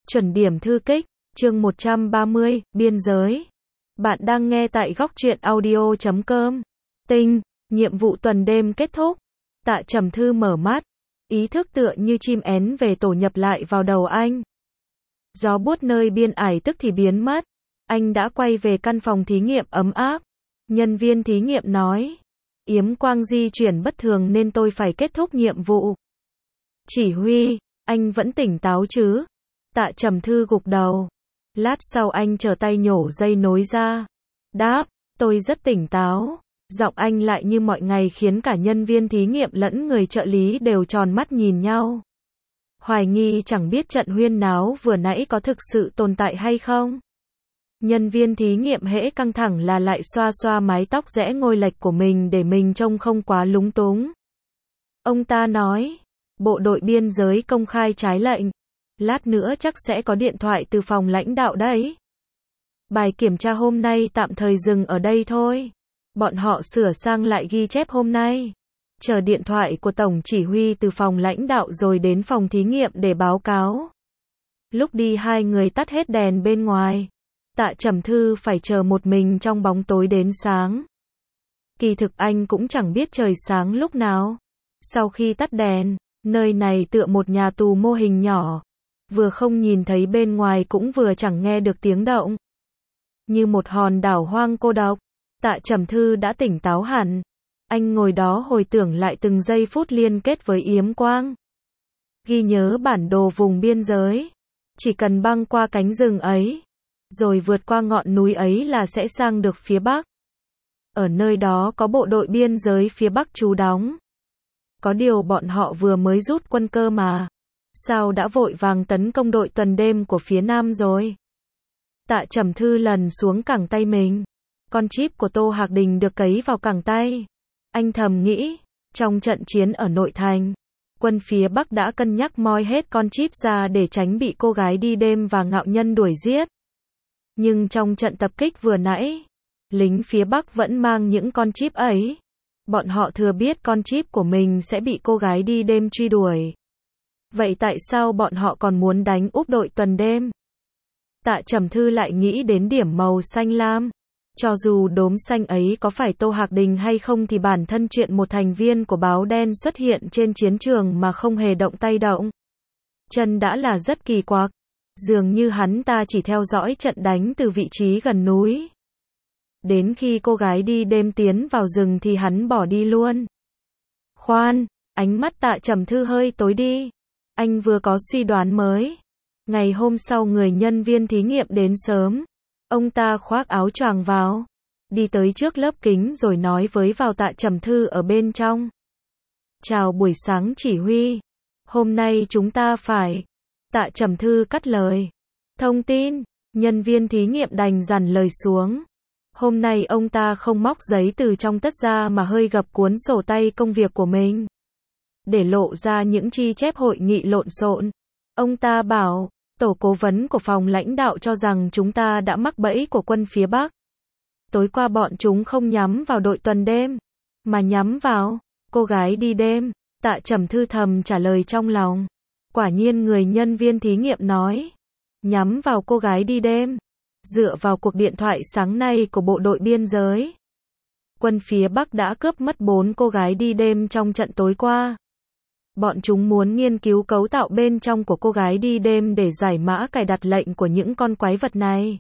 Chuẩn điểm thư kích, chương 130, biên giới. Bạn đang nghe tại góc truyện audio.com. Tinh, nhiệm vụ tuần đêm kết thúc. Tạ Trầm Thư mở mắt, ý thức tựa như chim én về tổ nhập lại vào đầu anh. Gió buốt nơi biên ải tức thì biến mất. Anh đã quay về căn phòng thí nghiệm ấm áp. Nhân viên thí nghiệm nói, yếm quang di chuyển bất thường nên tôi phải kết thúc nhiệm vụ. Chỉ huy, anh vẫn tỉnh táo chứ? Tạ Trầm Thư gục đầu. Lát sau anh trở tay nhổ dây nối ra. Đáp, tôi rất tỉnh táo. Giọng anh lại như mọi ngày khiến cả nhân viên thí nghiệm lẫn người trợ lý đều tròn mắt nhìn nhau. Hoài nghi chẳng biết trận huyên náo vừa nãy có thực sự tồn tại hay không. Nhân viên thí nghiệm hễ căng thẳng là lại xoa xoa mái tóc rẽ ngôi lệch của mình để mình trông không quá lúng túng. Ông ta nói, bộ đội biên giới công khai trái lệnh. Lát nữa chắc sẽ có điện thoại từ phòng lãnh đạo đấy. Bài kiểm tra hôm nay tạm thời dừng ở đây thôi. Bọn họ sửa sang lại ghi chép hôm nay. Chờ điện thoại của tổng chỉ huy từ phòng lãnh đạo rồi đến phòng thí nghiệm để báo cáo. Lúc đi hai người tắt hết đèn bên ngoài. Tạ Trầm Thư phải chờ một mình trong bóng tối đến sáng. Kỳ thực anh cũng chẳng biết trời sáng lúc nào. Sau khi tắt đèn, nơi này tựa một nhà tù mô hình nhỏ. Vừa không nhìn thấy bên ngoài cũng vừa chẳng nghe được tiếng động. Như một hòn đảo hoang cô độc, Tạ Trầm Thư đã tỉnh táo hẳn. Anh ngồi đó hồi tưởng lại từng giây phút liên kết với Yếm Quang. Ghi nhớ bản đồ vùng biên giới. Chỉ cần băng qua cánh rừng ấy, rồi vượt qua ngọn núi ấy là sẽ sang được phía Bắc. Ở nơi đó có bộ đội biên giới phía Bắc trú đóng. Có điều bọn họ vừa mới rút quân cơ mà. Sao đã vội vàng tấn công đội tuần đêm của phía Nam rồi? Tạ Trầm Thư lần xuống cẳng tay mình. Con chip của Tô Hạc Đình được cấy vào cẳng tay. Anh thầm nghĩ, trong trận chiến ở nội thành, quân phía Bắc đã cân nhắc moi hết con chip ra để tránh bị cô gái đi đêm và ngạo nhân đuổi giết. Nhưng trong trận tập kích vừa nãy, lính phía Bắc vẫn mang những con chip ấy. Bọn họ thừa biết con chip của mình sẽ bị cô gái đi đêm truy đuổi. Vậy tại sao bọn họ còn muốn đánh úp đội tuần đêm? Tạ Trầm Thư lại nghĩ đến điểm màu xanh lam. Cho dù đốm xanh ấy có phải Tô Hạc Đình hay không thì bản thân chuyện một thành viên của báo đen xuất hiện trên chiến trường mà không hề động tay động chân đã là rất kỳ quặc. Dường như hắn ta chỉ theo dõi trận đánh từ vị trí gần núi. Đến khi cô gái đi đêm tiến vào rừng thì hắn bỏ đi luôn. Khoan, ánh mắt Tạ Trầm Thư hơi tối đi. Anh vừa có suy đoán mới. Ngày hôm sau người nhân viên thí nghiệm đến sớm. Ông ta khoác áo choàng vào. Đi tới trước lớp kính rồi nói với vào Tạ Trầm Thư ở bên trong. Chào buổi sáng chỉ huy. Hôm nay chúng ta phải. Tạ Trầm Thư cắt lời. Thông tin. Nhân viên thí nghiệm đành dằn lời xuống. Hôm nay ông ta không móc giấy từ trong tất ra mà hơi gập cuốn sổ tay công việc của mình. Để lộ ra những chi chép hội nghị lộn xộn. Ông ta bảo, tổ cố vấn của phòng lãnh đạo cho rằng chúng ta đã mắc bẫy của quân phía Bắc. Tối qua bọn chúng không nhắm vào đội tuần đêm, mà nhắm vào cô gái đi đêm. Tạ Trầm Thư thầm trả lời trong lòng. Quả nhiên người nhân viên thí nghiệm nói, nhắm vào cô gái đi đêm. Dựa vào cuộc điện thoại sáng nay của bộ đội biên giới, quân phía Bắc đã cướp mất 4 cô gái đi đêm trong trận tối qua. Bọn chúng muốn nghiên cứu cấu tạo bên trong của cô gái đi đêm để giải mã cài đặt lệnh của những con quái vật này.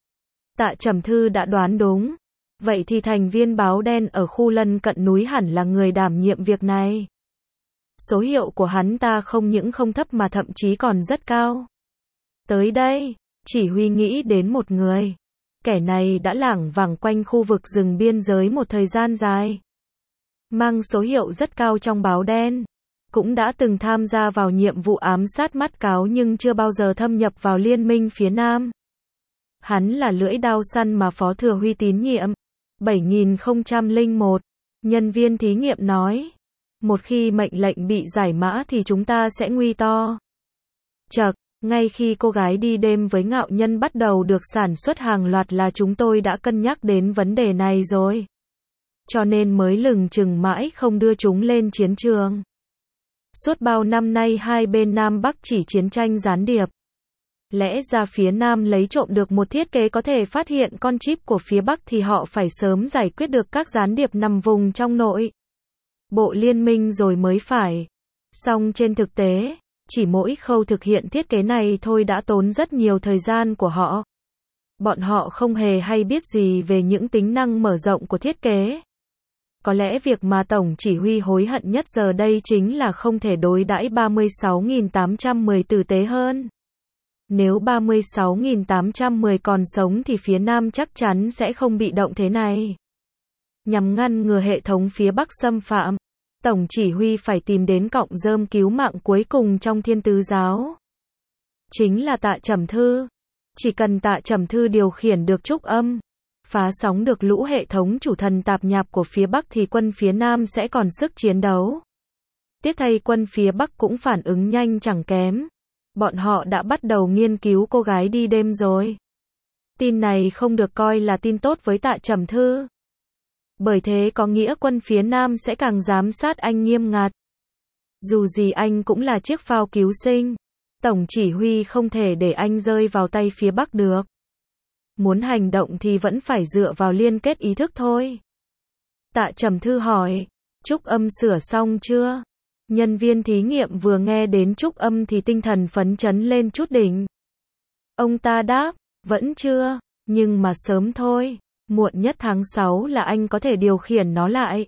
Tạ Trầm Thư đã đoán đúng. Vậy thì thành viên báo đen ở khu lân cận núi hẳn là người đảm nhiệm việc này. Số hiệu của hắn ta không những không thấp mà thậm chí còn rất cao. Tới đây, chỉ huy nghĩ đến một người. Kẻ này đã lảng vảng quanh khu vực rừng biên giới một thời gian dài. Mang số hiệu rất cao trong báo đen. Cũng đã từng tham gia vào nhiệm vụ ám sát mắt cáo nhưng chưa bao giờ thâm nhập vào liên minh phía Nam. Hắn là lưỡi đao săn mà Phó Thừa Huy tín nhiệm. 7001. Nhân viên thí nghiệm nói. Một khi mệnh lệnh bị giải mã thì chúng ta sẽ nguy to. Chậc, ngay khi cô gái đi đêm với ngạo nhân bắt đầu được sản xuất hàng loạt là chúng tôi đã cân nhắc đến vấn đề này rồi. Cho nên mới lừng chừng mãi không đưa chúng lên chiến trường. Suốt bao năm nay hai bên Nam Bắc chỉ chiến tranh gián điệp. Lẽ ra phía Nam lấy trộm được một thiết kế có thể phát hiện con chip của phía Bắc thì họ phải sớm giải quyết được các gián điệp nằm vùng trong nội bộ liên minh rồi mới phải. Song trên thực tế, chỉ mỗi khâu thực hiện thiết kế này thôi đã tốn rất nhiều thời gian của họ. Bọn họ không hề hay biết gì về những tính năng mở rộng của thiết kế. Có lẽ việc mà Tổng chỉ huy hối hận nhất giờ đây chính là không thể đối đãi 36.810 tử tế hơn. Nếu 36.810 còn sống thì phía Nam chắc chắn sẽ không bị động thế này. Nhằm ngăn ngừa hệ thống phía Bắc xâm phạm, Tổng chỉ huy phải tìm đến cọng rơm cứu mạng cuối cùng trong Thiên Tứ Giáo. Chính là Tạ Trầm Thư. Chỉ cần Tạ Trầm Thư điều khiển được trúc âm, phá sóng được lũ hệ thống chủ thần tạp nhạp của phía Bắc thì quân phía Nam sẽ còn sức chiến đấu. Tiếc thay quân phía Bắc cũng phản ứng nhanh chẳng kém. Bọn họ đã bắt đầu nghiên cứu cô gái đi đêm rồi. Tin này không được coi là tin tốt với Tạ Trầm Thư. Bởi thế có nghĩa quân phía Nam sẽ càng giám sát anh nghiêm ngặt. Dù gì anh cũng là chiếc phao cứu sinh. Tổng chỉ huy không thể để anh rơi vào tay phía Bắc được. Muốn hành động thì vẫn phải dựa vào liên kết ý thức thôi. Tạ Trầm Thư hỏi, trúc âm sửa xong chưa? Nhân viên thí nghiệm vừa nghe đến trúc âm thì tinh thần phấn chấn lên chút đỉnh. Ông ta đáp, vẫn chưa, nhưng mà sớm thôi, muộn nhất tháng 6 là anh có thể điều khiển nó lại.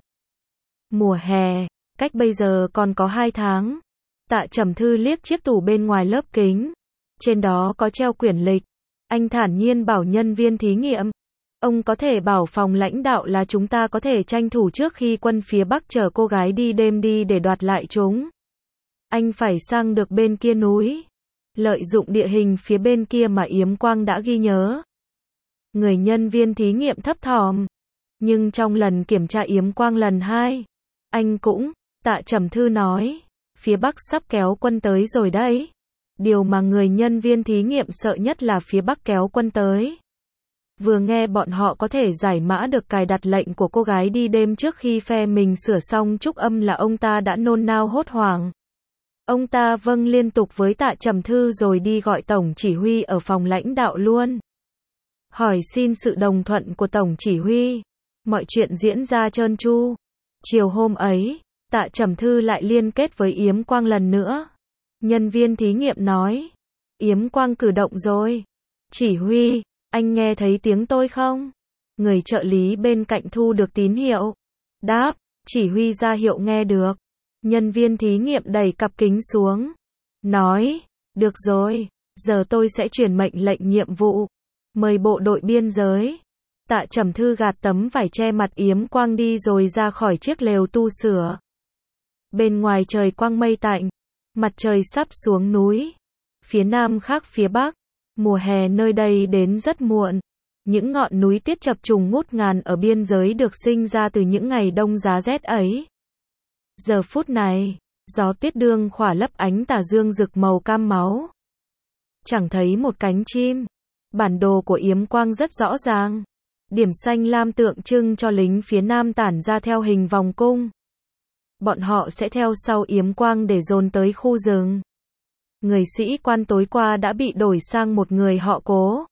Mùa hè, cách bây giờ còn có 2 tháng. Tạ Trầm Thư liếc chiếc tủ bên ngoài lớp kính. Trên đó có treo quyển lịch. Anh thản nhiên bảo nhân viên thí nghiệm. Ông có thể bảo phòng lãnh đạo là chúng ta có thể tranh thủ trước khi quân phía Bắc chở cô gái đi đêm đi để đoạt lại chúng. Anh phải sang được bên kia núi. Lợi dụng địa hình phía bên kia mà Yếm Quang đã ghi nhớ. Người nhân viên thí nghiệm thấp thỏm. Nhưng trong lần kiểm tra Yếm Quang lần 2, anh cũng, Tạ Trầm Thư nói, phía Bắc sắp kéo quân tới rồi đấy. Điều mà người nhân viên thí nghiệm sợ nhất là phía Bắc kéo quân tới. Vừa nghe bọn họ có thể giải mã được cài đặt lệnh của cô gái đi đêm trước khi phe mình sửa xong trúc âm là ông ta đã nôn nao hốt hoảng. Ông ta vâng liên tục với Tạ Trầm Thư rồi đi gọi Tổng chỉ huy ở phòng lãnh đạo luôn. Hỏi xin sự đồng thuận của Tổng chỉ huy. Mọi chuyện diễn ra trơn tru. Chiều hôm ấy, Tạ Trầm Thư lại liên kết với Yếm Quang lần nữa. Nhân viên thí nghiệm nói, Yếm Quang cử động rồi. Chỉ huy, anh nghe thấy tiếng tôi không? Người trợ lý bên cạnh thu được tín hiệu. Đáp, chỉ huy ra hiệu nghe được. Nhân viên thí nghiệm đẩy cặp kính xuống. Nói, được rồi, giờ tôi sẽ truyền mệnh lệnh nhiệm vụ. Mời bộ đội biên giới. Tạ Trầm Thư gạt tấm vải che mặt Yếm Quang đi rồi ra khỏi chiếc lều tu sửa. Bên ngoài trời quang mây tạnh. Mặt trời sắp xuống núi. Phía Nam khác phía Bắc. Mùa hè nơi đây đến rất muộn. Những ngọn núi tiết chập trùng ngút ngàn ở biên giới được sinh ra từ những ngày đông giá rét ấy. Giờ phút này, gió tuyết đương khỏa lấp ánh tà dương rực màu cam máu. Chẳng thấy một cánh chim. Bản đồ của Yếm Quang rất rõ ràng. Điểm xanh lam tượng trưng cho lính phía Nam tản ra theo hình vòng cung. Bọn họ sẽ theo sau Yếm Quang để dồn tới khu rừng. Người sĩ quan tối qua đã bị đổi sang một người họ Cố.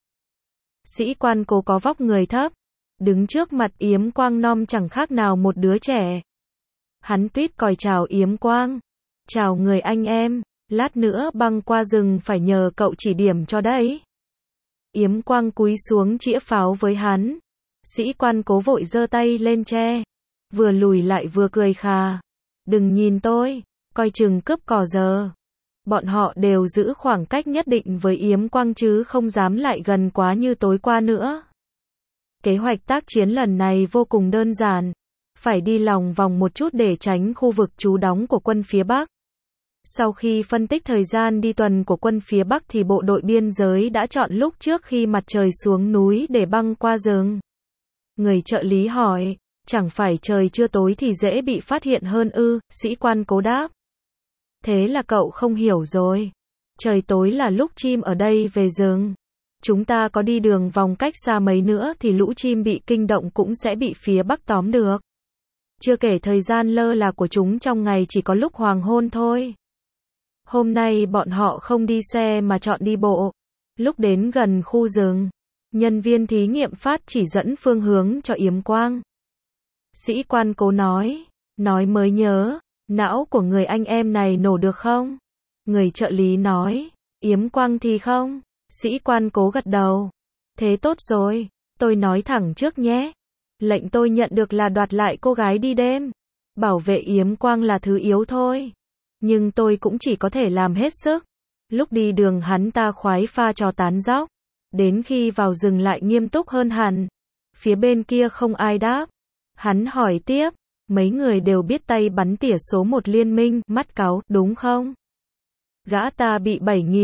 Sĩ quan Cố có vóc người thấp, đứng trước mặt Yếm Quang non chẳng khác nào một đứa trẻ. Hắn tuýt còi chào Yếm Quang. Chào người anh em, lát nữa băng qua rừng phải nhờ cậu chỉ điểm cho đấy. Yếm Quang cúi xuống chĩa pháo với hắn. Sĩ quan Cố vội giơ tay lên che. Vừa lùi lại vừa cười khà. Đừng nhìn tôi, coi chừng cướp cò giờ. Bọn họ đều giữ khoảng cách nhất định với Yếm Quang chứ không dám lại gần quá như tối qua nữa. Kế hoạch tác chiến lần này vô cùng đơn giản. Phải đi lòng vòng một chút để tránh khu vực trú đóng của quân phía Bắc. Sau khi phân tích thời gian đi tuần của quân phía Bắc thì bộ đội biên giới đã chọn lúc trước khi mặt trời xuống núi để băng qua rừng. Người trợ lý hỏi, chẳng phải trời chưa tối thì dễ bị phát hiện hơn ư? Sĩ quan Cố đáp. Thế là cậu không hiểu rồi. Trời tối là lúc chim ở đây về rừng. Chúng ta có đi đường vòng cách xa mấy nữa thì lũ chim bị kinh động cũng sẽ bị phía Bắc tóm được. Chưa kể thời gian lơ là của chúng trong ngày chỉ có lúc hoàng hôn thôi. Hôm nay bọn họ không đi xe mà chọn đi bộ. Lúc đến gần khu rừng, nhân viên thí nghiệm phát chỉ dẫn phương hướng cho Yếm Quang. Sĩ quan Cố nói mới nhớ, não của người anh em này nổ được không? Người trợ lý nói, Yếm Quang thì không. Sĩ quan Cố gật đầu. Thế tốt rồi, tôi nói thẳng trước nhé. Lệnh tôi nhận được là đoạt lại cô gái đi đêm. Bảo vệ Yếm Quang là thứ yếu thôi. Nhưng tôi cũng chỉ có thể làm hết sức. Lúc đi đường hắn ta khoái pha trò tán dóc. Đến khi vào rừng lại nghiêm túc hơn hẳn. Phía bên kia không ai đáp. Hắn hỏi tiếp, mấy người đều biết tay bắn tỉa số 1 liên minh, mắt cáu, đúng không? Gã ta bị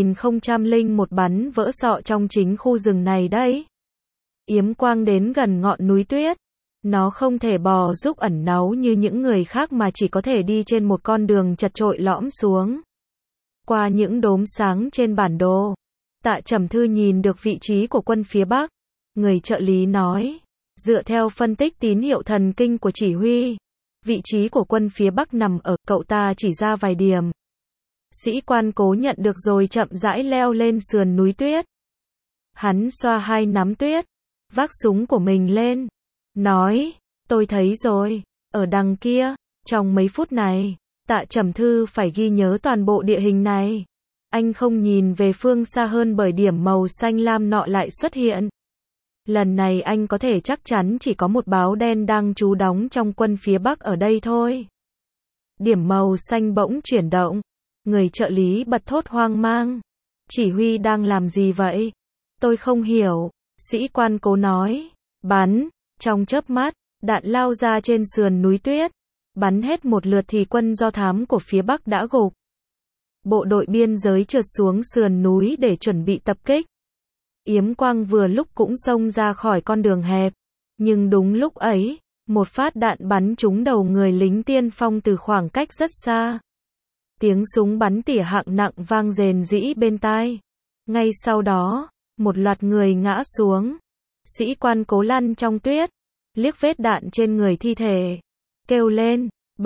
7001 bắn vỡ sọ trong chính khu rừng này đấy. Yếm Quang đến gần ngọn núi tuyết. Nó không thể bò giúp ẩn náu như những người khác mà chỉ có thể đi trên một con đường chật chội lõm xuống. Qua những đốm sáng trên bản đồ, Tạ Trầm Thư nhìn được vị trí của quân phía Bắc. Người trợ lý nói, dựa theo phân tích tín hiệu thần kinh của chỉ huy, vị trí của quân phía Bắc nằm ở, cậu ta chỉ ra vài điểm. Sĩ quan Cố nhận được rồi chậm rãi leo lên sườn núi tuyết. Hắn xoa hai nắm tuyết, vác súng của mình lên, nói, tôi thấy rồi, ở đằng kia. Trong mấy phút này, Tạ Trầm Thư phải ghi nhớ toàn bộ địa hình này. Anh không nhìn về phương xa hơn bởi điểm màu xanh lam nọ lại xuất hiện. Lần này anh có thể chắc chắn chỉ có một báo đen đang trú đóng trong quân phía Bắc ở đây thôi. Điểm màu xanh bỗng chuyển động. Người trợ lý bật thốt hoang mang. Chỉ huy đang làm gì vậy? Tôi không hiểu. Sĩ quan Cố nói. Bắn. Trong chớp mắt, đạn lao ra trên sườn núi tuyết. Bắn hết một lượt thì quân do thám của phía Bắc đã gục. Bộ đội biên giới trượt xuống sườn núi để chuẩn bị tập kích. Yếm Quang vừa lúc cũng xông ra khỏi con đường hẹp. Nhưng đúng lúc ấy, một phát đạn bắn trúng đầu người lính tiên phong từ khoảng cách rất xa. Tiếng súng bắn tỉa hạng nặng vang rền rĩ bên tai. Ngay sau đó, một loạt người ngã xuống. Sĩ quan Cố lăn trong tuyết, liếc vết đạn trên người thi thể, kêu lên,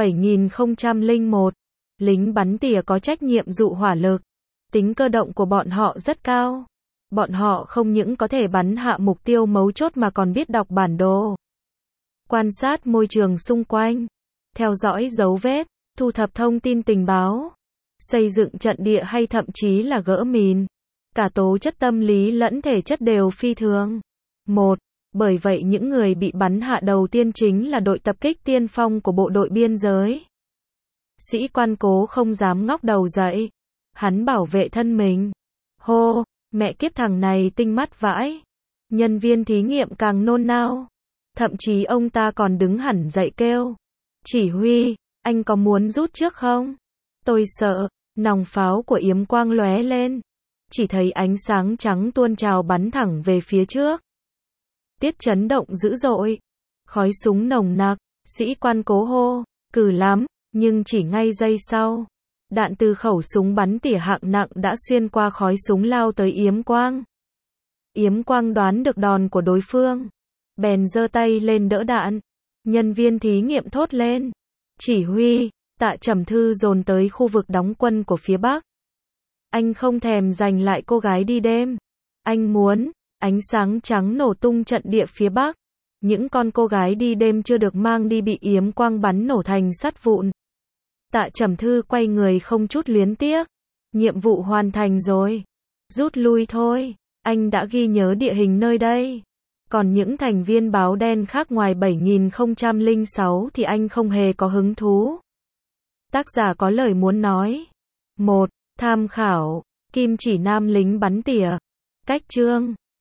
7001. Lính bắn tỉa có trách nhiệm dụ hỏa lực. Tính cơ động của bọn họ rất cao. Bọn họ không những có thể bắn hạ mục tiêu mấu chốt mà còn biết đọc bản đồ, quan sát môi trường xung quanh, theo dõi dấu vết, thu thập thông tin tình báo, xây dựng trận địa hay thậm chí là gỡ mìn. Cả tố chất tâm lý lẫn thể chất đều phi thường. Bởi vậy những người bị bắn hạ đầu tiên chính là đội tập kích tiên phong của bộ đội biên giới. Sĩ quan Cố không dám ngóc đầu dậy. Hắn bảo vệ thân mình. Hô, mẹ kiếp thằng này tinh mắt vãi. Nhân viên thí nghiệm càng nôn nao. Thậm chí ông ta còn đứng hẳn dậy kêu. Chỉ huy, anh có muốn rút trước không? Tôi sợ. Nòng pháo của Yếm Quang lóe lên. Chỉ thấy ánh sáng trắng tuôn trào bắn thẳng về phía trước. Tiết chấn động dữ dội. Khói súng nồng nặc. Sĩ quan Cố hô, cừ lắm. Nhưng chỉ ngay giây sau, đạn từ khẩu súng bắn tỉa hạng nặng đã xuyên qua khói súng lao tới Yếm Quang. Yếm Quang đoán được đòn của đối phương, bèn giơ tay lên đỡ đạn. Nhân viên thí nghiệm thốt lên. Chỉ huy, Tạ Trầm Thư dồn tới khu vực đóng quân của phía Bắc. Anh không thèm giành lại cô gái đi đêm. Anh muốn, ánh sáng trắng nổ tung trận địa phía Bắc. Những con cô gái đi đêm chưa được mang đi bị Yếm Quang bắn nổ thành sắt vụn. Tạ Trầm Thư quay người không chút luyến tiếc. Nhiệm vụ hoàn thành rồi. Rút lui thôi. Anh đã ghi nhớ địa hình nơi đây. Còn những thành viên báo đen khác ngoài 7006 thì anh không hề có hứng thú. Tác giả có lời muốn nói. 1. Tham khảo. Kim chỉ nam lính bắn tỉa. Cách chương.